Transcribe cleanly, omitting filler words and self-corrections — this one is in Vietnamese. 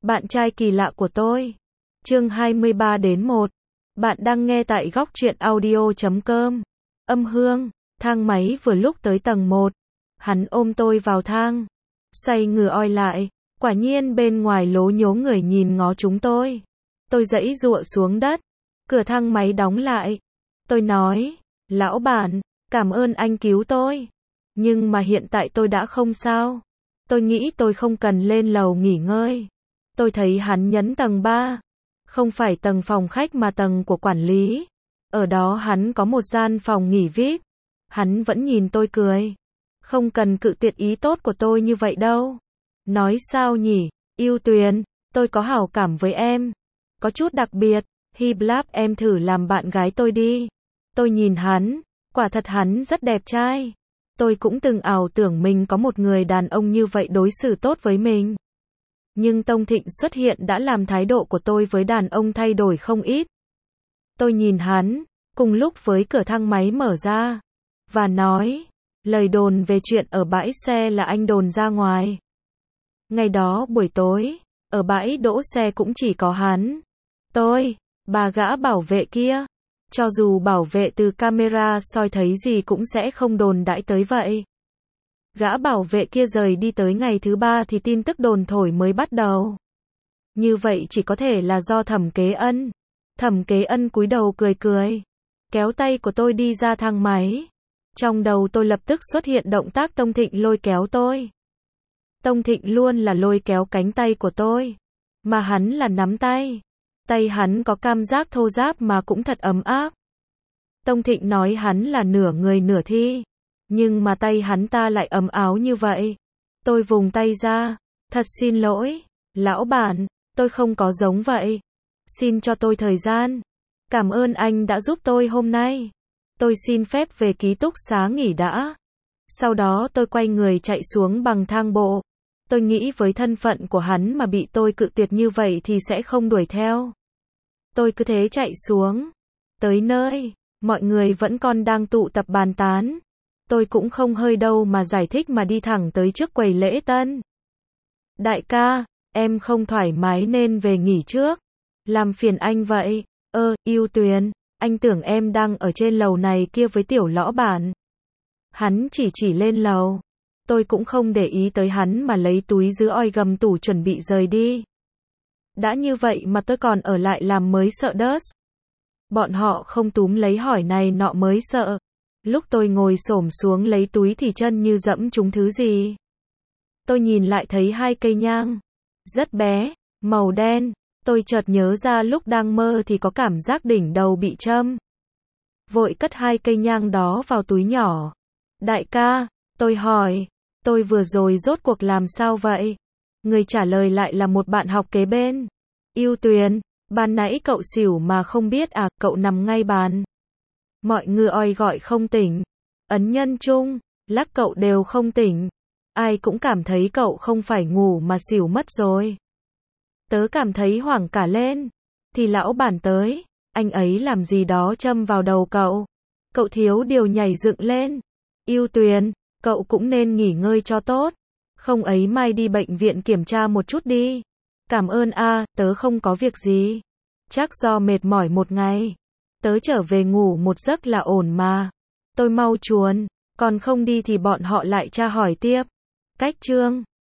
Bạn trai kỳ lạ của tôi. Chương 23-1. Bạn đang nghe tại góc truyện audio.com. Âm Hương. Thang máy vừa lúc tới tầng 1. Hắn ôm tôi vào thang. Xoay người oi lại. Quả nhiên bên ngoài lố nhố người nhìn ngó chúng tôi. Tôi giãy giụa xuống đất. Cửa thang máy đóng lại. Tôi nói, lão bản, cảm ơn anh cứu tôi. Nhưng mà hiện tại tôi đã không sao. Tôi nghĩ tôi không cần lên lầu nghỉ ngơi. Tôi thấy hắn nhấn tầng 3. Không phải tầng phòng khách mà tầng của quản lý. Ở đó hắn có một gian phòng nghỉ VIP. Hắn vẫn nhìn tôi cười. Không cần cự tuyệt ý tốt của tôi như vậy đâu. Nói sao nhỉ, Yêu Tuyền, tôi có hảo cảm với em. Có chút đặc biệt, Hiblap em thử làm bạn gái tôi đi. Tôi nhìn hắn, quả thật hắn rất đẹp trai. Tôi cũng từng ảo tưởng mình có một người đàn ông như vậy đối xử tốt với mình. Nhưng Tông Thịnh xuất hiện đã làm thái độ của tôi với đàn ông thay đổi không ít. Tôi nhìn hắn, cùng lúc với cửa thang máy mở ra, và nói, lời đồn về chuyện ở bãi xe là anh đồn ra ngoài. Ngày đó buổi tối, ở bãi đỗ xe cũng chỉ có hắn, tôi, bà gã bảo vệ kia. Cho dù bảo vệ từ camera soi thấy gì cũng sẽ không đồn đãi tới vậy. Gã bảo vệ kia rời đi tới ngày thứ 3 thì tin tức đồn thổi mới bắt đầu. Như vậy chỉ có thể là do Thẩm Kế Ân. Thẩm Kế Ân cúi đầu cười cười, kéo tay của tôi đi ra thang máy. Trong đầu tôi lập tức xuất hiện động tác Tông Thịnh lôi kéo tôi. Tông Thịnh luôn là lôi kéo cánh tay của tôi, mà hắn là nắm tay. Tay hắn có cảm giác thô ráp mà cũng thật ấm áp. Tông Thịnh nói hắn là nửa người nửa thi, nhưng mà tay hắn ta lại ấm áo như vậy. Tôi vùng tay ra, thật xin lỗi, lão bản, tôi không có giống vậy. Xin cho tôi thời gian. Cảm ơn anh đã giúp tôi hôm nay. Tôi xin phép về ký túc xá nghỉ đã. Sau đó tôi quay người chạy xuống bằng thang bộ. Tôi nghĩ với thân phận của hắn mà bị tôi cự tuyệt như vậy thì sẽ không đuổi theo. Tôi cứ thế chạy xuống. Tới nơi, mọi người vẫn còn đang tụ tập bàn tán. Tôi cũng không hơi đâu mà giải thích mà đi thẳng tới trước quầy lễ tân. Đại ca, em không thoải mái nên về nghỉ trước. Làm phiền anh vậy. Yêu Tuyền, anh tưởng em đang ở trên lầu này kia với tiểu lão bản. Hắn chỉ lên lầu. Tôi cũng không để ý tới hắn mà lấy túi giữ oi gầm tủ chuẩn bị rời đi. Đã như vậy mà tôi còn ở lại làm mới sợ đớt. Bọn họ không túm lấy hỏi này nọ mới sợ. Lúc tôi ngồi xổm xuống lấy túi thì chân như dẫm trúng thứ gì. Tôi nhìn lại thấy 2 cây nhang. Rất bé, màu đen. Tôi chợt nhớ ra lúc đang mơ thì có cảm giác đỉnh đầu bị châm. Vội cất 2 cây nhang đó vào túi nhỏ. Đại ca, tôi hỏi, tôi vừa rồi rốt cuộc làm sao vậy? Người trả lời lại là một bạn học kế bên. Yêu Tuyền, ban nãy cậu xỉu mà không biết à, cậu nằm ngay bàn. Mọi người oi gọi không tỉnh. Ấn nhân chung, lắc cậu đều không tỉnh. Ai cũng cảm thấy cậu không phải ngủ mà xỉu mất rồi. Tớ cảm thấy hoảng cả lên. Thì lão bản tới, anh ấy làm gì đó châm vào đầu cậu. Cậu thiếu điều nhảy dựng lên. Yêu Tuyền, cậu cũng nên nghỉ ngơi cho tốt. Không ấy mai đi bệnh viện kiểm tra một chút đi. Cảm ơn tớ không có việc gì. Chắc do mệt mỏi một ngày. Tớ trở về ngủ một giấc là ổn mà. Tôi mau chuồn, còn không đi thì bọn họ lại tra hỏi tiếp. Cách chương